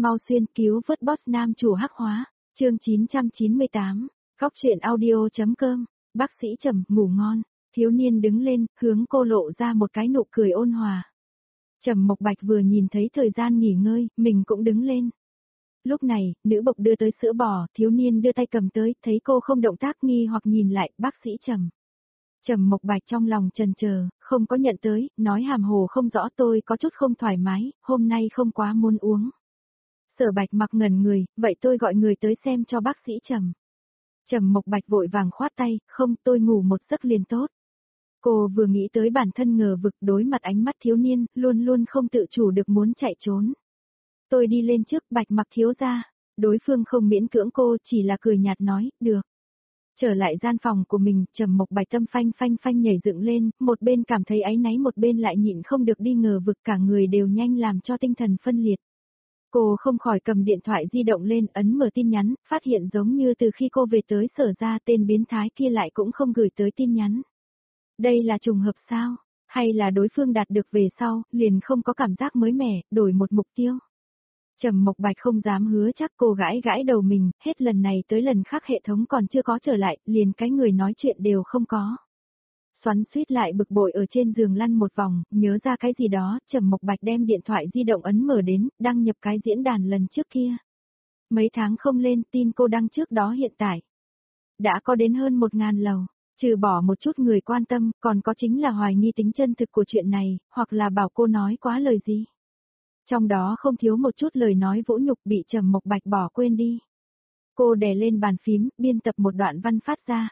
mau xuyên cứu vớt boss nam chủ hắc hóa, chương 998, góc truyện audio.com, bác sĩ Trầm, ngủ ngon, thiếu niên đứng lên, hướng cô lộ ra một cái nụ cười ôn hòa. Trầm Mộc Bạch vừa nhìn thấy thời gian nghỉ ngơi, mình cũng đứng lên. Lúc này, nữ bộc đưa tới sữa bò, thiếu niên đưa tay cầm tới, thấy cô không động tác nghi hoặc nhìn lại, bác sĩ Trầm. Trầm Mộc Bạch trong lòng chần chờ, không có nhận tới, nói hàm hồ không rõ tôi có chút không thoải mái, hôm nay không quá muốn uống. Sở Bạch mặc ngẩn người, vậy tôi gọi người tới xem cho bác sĩ Trầm. Trầm Mộc Bạch vội vàng khoát tay, không tôi ngủ một giấc liền tốt. Cô vừa nghĩ tới bản thân ngờ vực đối mặt ánh mắt thiếu niên, luôn luôn không tự chủ được muốn chạy trốn. Tôi đi lên trước Bạch mặc thiếu ra, đối phương không miễn cưỡng cô chỉ là cười nhạt nói, được. Trở lại gian phòng của mình, Trầm Mộc Bạch tâm phanh phanh phanh nhảy dựng lên, một bên cảm thấy áy náy một bên lại nhịn không được đi ngờ vực cả người đều nhanh làm cho tinh thần phân liệt. Cô không khỏi cầm điện thoại di động lên ấn mở tin nhắn, phát hiện giống như từ khi cô về tới sở ra tên biến thái kia lại cũng không gửi tới tin nhắn. Đây là trùng hợp sao? Hay là đối phương đạt được về sau, liền không có cảm giác mới mẻ, đổi một mục tiêu? Trầm Mộc Bạch không dám hứa chắc cô gãi gãi đầu mình, hết lần này tới lần khác hệ thống còn chưa có trở lại, liền cái người nói chuyện đều không có. Xoắn xuýt lại bực bội ở trên giường lăn một vòng, nhớ ra cái gì đó, Trầm Mộc Bạch đem điện thoại di động ấn mở đến, đăng nhập cái diễn đàn lần trước kia. Mấy tháng không lên tin cô đăng trước đó hiện tại. Đã có đến hơn 1000 lầu, trừ bỏ một chút người quan tâm, còn có chính là hoài nghi tính chân thực của chuyện này, hoặc là bảo cô nói quá lời gì. Trong đó không thiếu một chút lời nói vũ nhục bị Trầm Mộc Bạch bỏ quên đi. Cô đè lên bàn phím, biên tập một đoạn văn phát ra.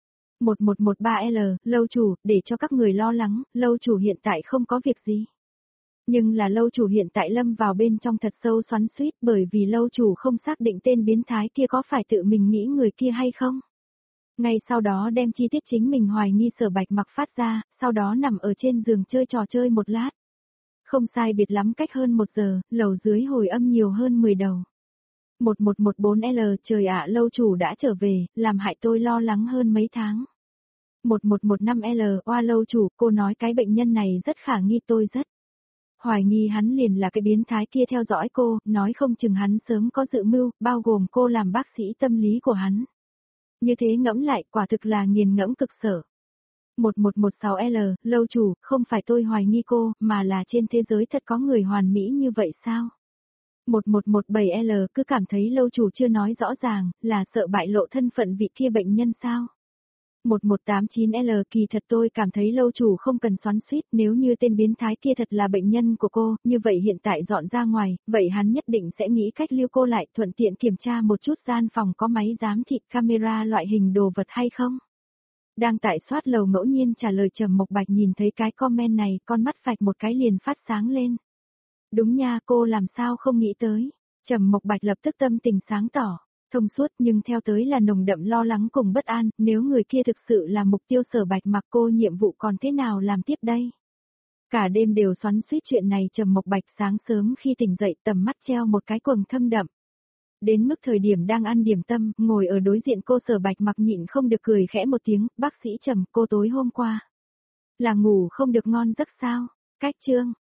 1113L, lâu chủ, để cho các người lo lắng, lâu chủ hiện tại không có việc gì. Nhưng là lâu chủ hiện tại lâm vào bên trong thật sâu xoắn xuýt bởi vì lâu chủ không xác định tên biến thái kia có phải tự mình nghĩ người kia hay không. Ngay sau đó đem chi tiết chính mình hoài nghi Sở Bạch mặc phát ra, sau đó nằm ở trên giường chơi trò chơi một lát. Không sai biệt lắm cách hơn 1 giờ, lầu dưới hồi âm nhiều hơn 10 đầu. 1114L, trời ạ lâu chủ đã trở về, làm hại tôi lo lắng hơn mấy tháng. 1115L, oa lâu chủ, cô nói cái bệnh nhân này rất khả nghi tôi rất. Hoài nghi hắn liền là cái biến thái kia theo dõi cô, nói không chừng hắn sớm có dự mưu, bao gồm cô làm bác sĩ tâm lý của hắn. Như thế ngẫm lại, quả thực là nghiền ngẫm cực sở. 1116L, lâu chủ, không phải tôi hoài nghi cô, mà là trên thế giới thật có người hoàn mỹ như vậy sao? 1117L, cứ cảm thấy lâu chủ chưa nói rõ ràng, là sợ bại lộ thân phận vị kia bệnh nhân sao? 1189L, kỳ thật tôi cảm thấy lâu chủ không cần xoắn xuýt, nếu như tên biến thái kia thật là bệnh nhân của cô, như vậy hiện tại dọn ra ngoài, vậy hắn nhất định sẽ nghĩ cách lưu cô lại, thuận tiện kiểm tra một chút gian phòng có máy giám thị camera loại hình đồ vật hay không? Đang tại soát lầu ngẫu nhiên trả lời Trầm Mộc Bạch nhìn thấy cái comment này, con mắt phạch một cái liền phát sáng lên. Đúng nha, cô làm sao không nghĩ tới. Trầm Mộc Bạch lập tức tâm tình sáng tỏ, thông suốt nhưng theo tới là nồng đậm lo lắng cùng bất an, nếu người kia thực sự là mục tiêu Sở Bạch mặc cô nhiệm vụ còn thế nào làm tiếp đây. Cả đêm đều xoắn xuýt chuyện này Trầm Mộc Bạch sáng sớm khi tỉnh dậy tầm mắt treo một cái quầng thâm đậm. Đến mức thời điểm đang ăn điểm tâm, ngồi ở đối diện cô Sở Bạch mặc nhịn không được cười khẽ một tiếng, bác sĩ Trầm, cô tối hôm qua là ngủ không được ngon giấc sao? Cách chương